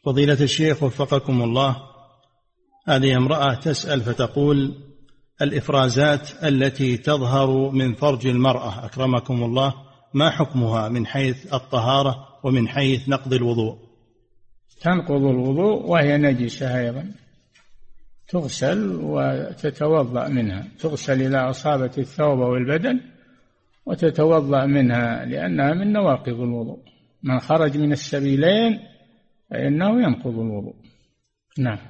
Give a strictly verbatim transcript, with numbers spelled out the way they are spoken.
فضيلة الشيخ وفقكم الله، هذه امرأة تسأل فتقول: الإفرازات التي تظهر من فرج المرأة أكرمكم الله ما حكمها من حيث الطهارة ومن حيث نقض الوضوء؟ تنقض الوضوء وهي نجسة أيضا، تغسل وتتوضأ منها، تغسل إذا أصابت الثوب والبدن وتتوضأ منها، لأنها من نواقض الوضوء. من خرج من السبيلين فإنه ينقض الوضوء. نعم.